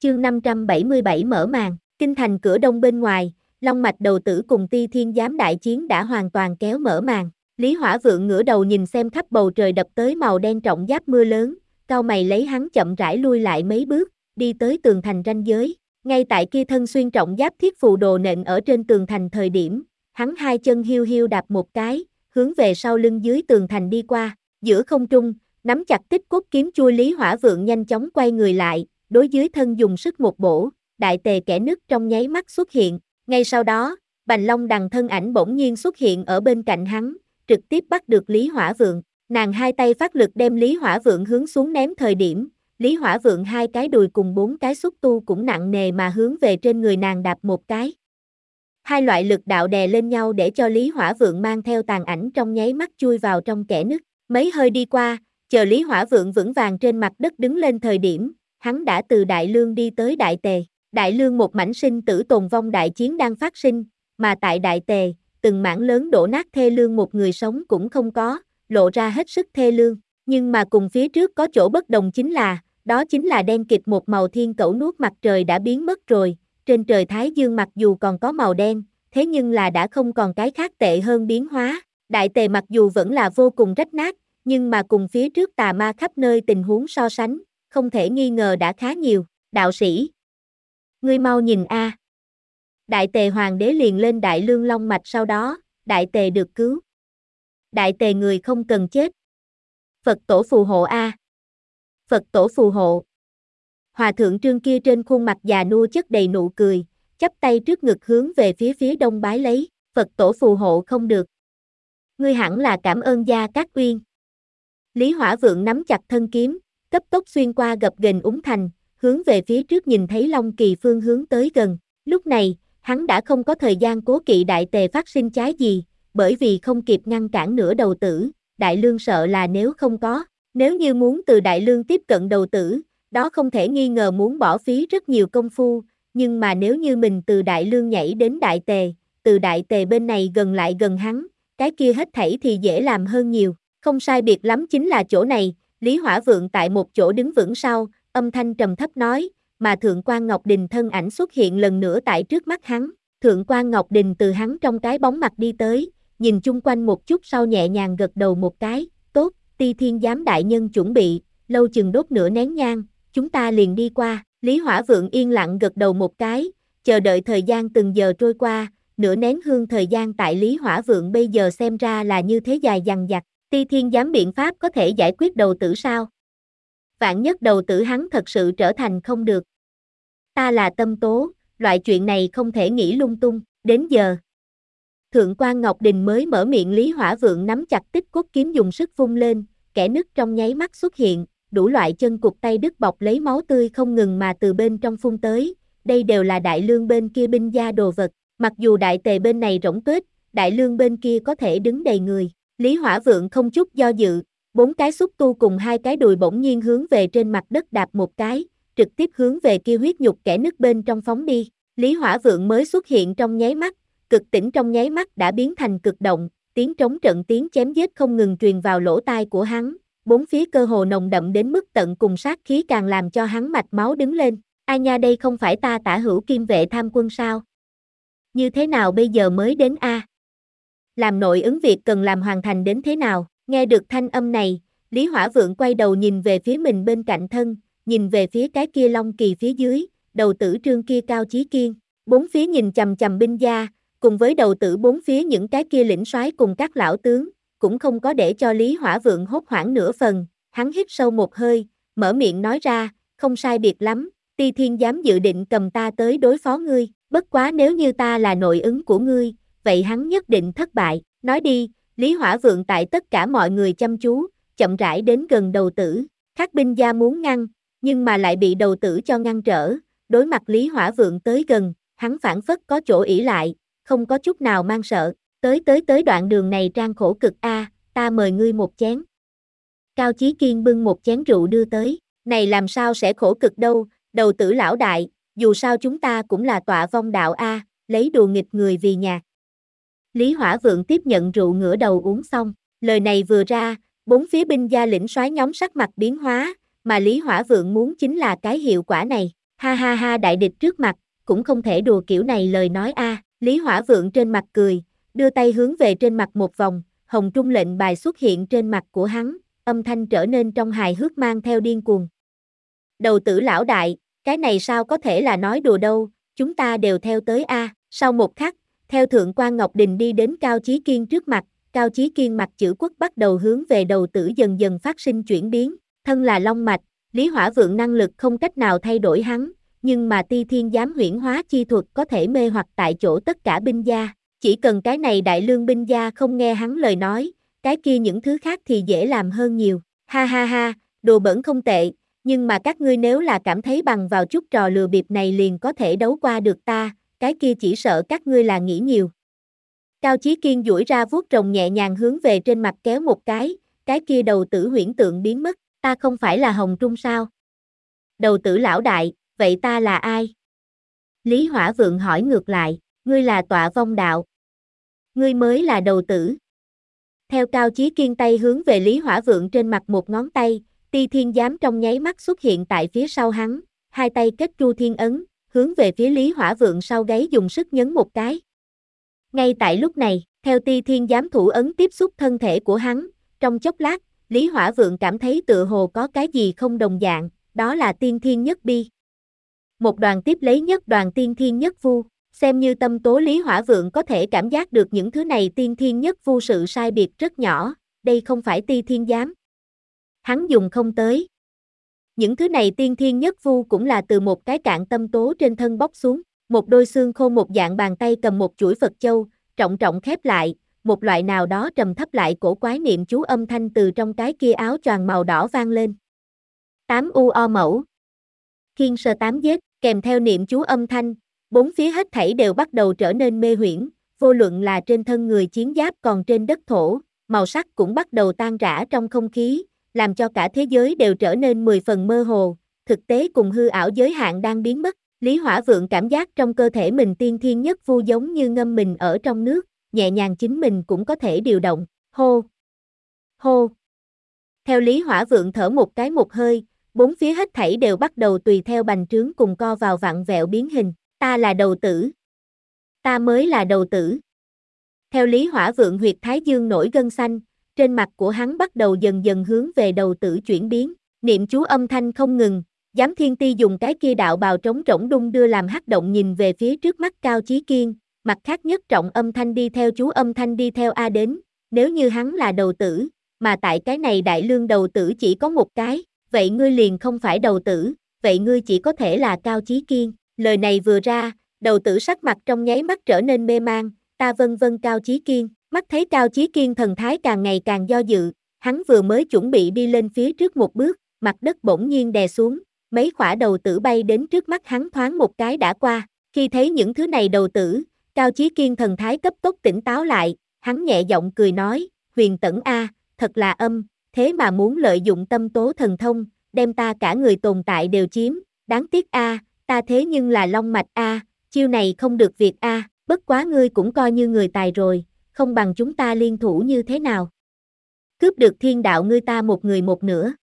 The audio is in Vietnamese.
Chương 577 mở màn, kinh thành cửa đông bên ngoài, Long Mạch Đầu Tử cùng Ti Thiên Giám đại chiến đã hoàn toàn kéo mở màn. Lý Hỏa Vượng ngửa đầu nhìn xem khắp bầu trời đập tới màu đen trọng giáp mưa lớn, cau mày lấy hắn chậm rãi lui lại mấy bước, đi tới tường thành ranh giới. Ngay tại kia thân xuyên trọng giáp thiết phù đồ nện ở trên tường thành thời điểm, hắn hai chân hiu hiu đạp một cái, hướng về sau lưng dưới tường thành đi qua, giữa không trung, nắm chặt tích cốt kiếm chui Lý Hỏa Vượng nhanh chóng quay người lại, đối dưới thân dùng sức một bổ, đại tề kẻ nứt trong nháy mắt xuất hiện, ngay sau đó, Bành Long Đằng thân ảnh bỗng nhiên xuất hiện ở bên cạnh hắn, trực tiếp bắt được Lý Hỏa Vượng, nàng hai tay phát lực đem Lý Hỏa Vượng hướng xuống ném thời điểm, Lý Hỏa Vượng hai cái đùi cùng bốn cái xúc tu cũng nặng nề mà hướng về trên người nàng đạp một cái. Hai loại lực đạo đè lên nhau để cho Lý Hỏa Vượng mang theo tàn ảnh trong nháy mắt chui vào trong kẽ nứt, mấy hơi đi qua, chờ Lý Hỏa Vượng vững vàng trên mặt đất đứng lên thời điểm, hắn đã từ Đại Lương đi tới Đại Tề. Đại Lương một mảnh sinh tử tồn vong đại chiến đang phát sinh, mà tại Đại Tề, từng mảng lớn đổ nát thê lương một người sống cũng không có, lộ ra hết sức thê lương. Nhưng mà cùng phía trước có chỗ bất đồng đó chính là đen kịt một màu thiên cẩu nuốt mặt trời đã biến mất rồi, trên trời Thái Dương mặc dù còn có màu đen, thế nhưng là đã không còn cái khác tệ hơn biến hóa. Đại Tề mặc dù vẫn là vô cùng rách nát, nhưng mà cùng phía trước tà ma khắp nơi tình huống so sánh, không thể nghi ngờ đã khá nhiều. Đạo sĩ, ngươi mau nhìn a. Đại Tề hoàng đế liền lên Đại Lương long mạch, sau đó, Đại Tề được cứu. Đại Tề người không cần chết. Phật tổ phù hộ a. Phật tổ phù hộ. Hòa thượng Trương kia trên khuôn mặt già nua chất đầy nụ cười, chắp tay trước ngực hướng về phía đông bái lấy, Phật tổ phù hộ không được. Ngươi hẳn là cảm ơn Gia Cát Uyên. Lý Hỏa Vượng nắm chặt thân kiếm, cấp tốc xuyên qua gập ghềnh úng thành, hướng về phía trước nhìn thấy Long Kỳ phương hướng tới gần. Lúc này, hắn đã không có thời gian cố kỵ Đại Tề phát sinh trái gì, bởi vì không kịp ngăn cản nửa đầu tử, Đại Lương sợ là nếu như muốn từ Đại Lương tiếp cận đầu tử, đó không thể nghi ngờ muốn bỏ phí rất nhiều công phu, nhưng mà nếu như mình từ Đại Lương nhảy đến Đại Tề, từ Đại Tề bên này gần lại gần hắn, cái kia hết thảy thì dễ làm hơn nhiều. Không sai biệt lắm chính là chỗ này, Lý Hỏa Vượng tại một chỗ đứng vững sau, âm thanh trầm thấp nói, mà Thượng quan Ngọc Đình thân ảnh xuất hiện lần nữa tại trước mắt hắn. Thượng quan Ngọc Đình từ hắn trong cái bóng mặt đi tới, nhìn chung quanh một chút sau nhẹ nhàng gật đầu một cái, tốt, Ti Thiên Giám đại nhân chuẩn bị, lâu chừng đốt nửa nén nhang, chúng ta liền đi qua. Lý Hỏa Vượng yên lặng gật đầu một cái, chờ đợi thời gian từng giờ trôi qua, nửa nén hương thời gian tại Lý Hỏa Vượng bây giờ xem ra là như thế dài dằng dặc. Ti Thiên Giám biện pháp có thể giải quyết đầu tử sao? Vạn nhất đầu tử hắn thật sự trở thành không được. Ta là Tâm Tố, loại chuyện này không thể nghĩ lung tung, đến giờ. Thượng quan Ngọc Đình mới mở miệng, Lý Hỏa Vượng nắm chặt tích cốt kiếm dùng sức vung lên, kẻ nứt trong nháy mắt xuất hiện, đủ loại chân cụt tay đứt bọc lấy máu tươi không ngừng mà từ bên trong phun tới, đây đều là Đại Lương bên kia binh gia đồ vật, mặc dù Đại Tề bên này rỗng tuếch, Đại Lương bên kia có thể đứng đầy người. Lý Hỏa Vượng không chút do dự, bốn cái xúc tu cùng hai cái đùi bỗng nhiên hướng về trên mặt đất đạp một cái, trực tiếp hướng về kia huyết nhục kẻ nứt bên trong phóng đi. Lý Hỏa Vượng mới xuất hiện trong nháy mắt, cực tỉnh trong nháy mắt đã biến thành cực động, tiếng trống trận tiếng chém giết không ngừng truyền vào lỗ tai của hắn, bốn phía cơ hồ nồng đậm đến mức tận cùng, sát khí càng làm cho hắn mạch máu đứng lên. Ai nha, đây không phải ta Tả Hữu Kim Vệ tham quân sao? Như thế nào bây giờ mới đến a? Làm nội ứng việc cần làm hoàn thành đến thế nào? Nghe được thanh âm này, Lý Hỏa Vượng quay đầu nhìn về phía mình bên cạnh thân, nhìn về phía cái kia Long Kỳ phía dưới, đầu tử Trương kia Cao Chí Kiên, bốn phía nhìn chằm chằm binh gia, cùng với đầu tử bốn phía những cái kia lĩnh soái cùng các lão tướng, cũng không có để cho Lý Hỏa Vượng hốt hoảng nửa phần, hắn hít sâu một hơi, mở miệng nói ra, không sai biệt lắm, Ti Thiên Giám dự định cầm ta tới đối phó ngươi, bất quá nếu như ta là nội ứng của ngươi, vậy hắn nhất định thất bại. Nói đi, Lý Hỏa Vượng tại tất cả mọi người chăm chú, chậm rãi đến gần đầu tử, các binh gia muốn ngăn, nhưng mà lại bị đầu tử cho ngăn trở, đối mặt Lý Hỏa Vượng tới gần, hắn phản phất có chỗ ỷ lại, không có chút nào mang sợ, tới đoạn đường này trang khổ cực a, ta mời ngươi một chén. Cao Chí Kiên bưng một chén rượu đưa tới, này làm sao sẽ khổ cực đâu, đầu tử lão đại, dù sao chúng ta cũng là tọa vong đạo a, lấy đùa nghịch người vì nhạc. Lý Hỏa Vượng tiếp nhận rượu ngửa đầu uống xong, lời này vừa ra, bốn phía binh gia lĩnh soái nhóm sắc mặt biến hóa, mà Lý Hỏa Vượng muốn chính là cái hiệu quả này. Ha ha ha, đại địch trước mặt, cũng không thể đùa kiểu này lời nói a. Lý Hỏa Vượng trên mặt cười, đưa tay hướng về trên mặt một vòng, hồng trung lệnh bài xuất hiện trên mặt của hắn, âm thanh trở nên trong hài hước mang theo điên cuồng. Đầu tử lão đại, cái này sao có thể là nói đùa đâu, chúng ta đều theo tới a. Sau một khắc, theo Thượng quan Ngọc Đình đi đến Cao Chí Kiên trước mặt, Cao Chí Kiên mặt chữ quốc bắt đầu hướng về đầu tử dần dần phát sinh chuyển biến, thân là long mạch, Lý Hỏa Vượng năng lực không cách nào thay đổi hắn, nhưng mà Ti Thiên Giám huyễn hóa chi thuật có thể mê hoặc tại chỗ tất cả binh gia, chỉ cần cái này đại lương binh gia không nghe hắn lời nói, cái kia những thứ khác thì dễ làm hơn nhiều. Ha ha ha, đồ bẩn không tệ, nhưng mà các ngươi nếu là cảm thấy bằng vào chút trò lừa bịp này liền có thể đấu qua được ta, cái kia chỉ sợ các ngươi là nghĩ nhiều. Cao Chí Kiên duỗi ra vuốt rồng nhẹ nhàng hướng về trên mặt kéo một cái kia đầu tử huyễn tượng biến mất, ta không phải là Hồng Trung sao? Đầu tử lão đại, vậy ta là ai? Lý Hỏa Vượng hỏi ngược lại, ngươi là Tọa Vong Đạo. Ngươi mới là đầu tử. Theo Cao Chí Kiên tay hướng về Lý Hỏa Vượng trên mặt một ngón tay, Ti Thiên Giám trong nháy mắt xuất hiện tại phía sau hắn, hai tay kết Tru Thiên Ấn, hướng về phía Lý Hỏa Vượng sau gáy dùng sức nhấn một cái. Ngay tại lúc này, theo Ti Thiên Giám thủ ấn tiếp xúc thân thể của hắn, trong chốc lát, Lý Hỏa Vượng cảm thấy tựa hồ có cái gì không đồng dạng, đó là tiên thiên nhất bi. Một đoàn tiếp lấy nhất đoàn tiên thiên nhất vu, xem như tâm tố Lý Hỏa Vượng có thể cảm giác được những thứ này tiên thiên nhất vu sự sai biệt rất nhỏ, đây không phải Ti Thiên Giám. Hắn dùng không tới. Những thứ này tiên thiên nhất vu cũng là từ một cái cạn tâm tố trên thân bóc xuống, một đôi xương khô một dạng bàn tay cầm một chuỗi Phật châu, trọng trọng khép lại, một loại nào đó trầm thấp lại cổ quái niệm chú âm thanh từ trong cái kia áo choàng màu đỏ vang lên. 8 UO mẫu. Khiên sơ 8 giết, kèm theo niệm chú âm thanh, bốn phía hết thảy đều bắt đầu trở nên mê huyễn, vô luận là trên thân người chiến giáp còn trên đất thổ, màu sắc cũng bắt đầu tan rã trong không khí, làm cho cả thế giới đều trở nên 10 phần mơ hồ, thực tế cùng hư ảo giới hạn đang biến mất. Lý Hỏa Vượng cảm giác trong cơ thể mình tiên thiên nhất vu giống như ngâm mình ở trong nước, nhẹ nhàng chính mình cũng có thể điều động, hô, hô. Theo Lý Hỏa Vượng thở một cái một hơi, bốn phía hết thảy đều bắt đầu tùy theo bành trướng cùng co vào vặn vẹo biến hình, ta là đầu tử. Ta mới là đầu tử. Theo Lý Hỏa Vượng huyệt thái dương nổi gân xanh, trên mặt của hắn bắt đầu dần dần hướng về đầu tử chuyển biến, niệm chú âm thanh không ngừng, Giám Thiên Ti dùng cái kia đạo bào trống rỗng đung đưa làm hắc động nhìn về phía trước mắt Cao Chí Kiên, mặt khác nhất trọng âm thanh đi theo chú âm thanh đi theo A đến, nếu như hắn là đầu tử, mà tại cái này đại lương đầu tử chỉ có một cái, vậy ngươi liền không phải đầu tử, vậy ngươi chỉ có thể là Cao Chí Kiên. Lời này vừa ra, đầu tử sắc mặt trong nháy mắt trở nên mê mang, ta vân vân Cao Chí Kiên, mắt thấy Cao Chí Kiên thần thái càng ngày càng do dự, hắn vừa mới chuẩn bị đi lên phía trước một bước, mặt đất bỗng nhiên đè xuống, mấy khỏa đầu tử bay đến trước mắt hắn thoáng một cái đã qua, khi thấy những thứ này đầu tử, Cao Chí Kiên thần thái cấp tốc tỉnh táo lại, hắn nhẹ giọng cười nói, Huyền Tẩn A, thật là âm, thế mà muốn lợi dụng tâm tố thần thông, đem ta cả người tồn tại đều chiếm, đáng tiếc A, ta thế nhưng là long mạch A, chiêu này không được việc A, bất quá ngươi cũng coi như người tài rồi, không bằng chúng ta liên thủ như thế nào? Cướp được thiên đạo ngươi ta một người một nửa.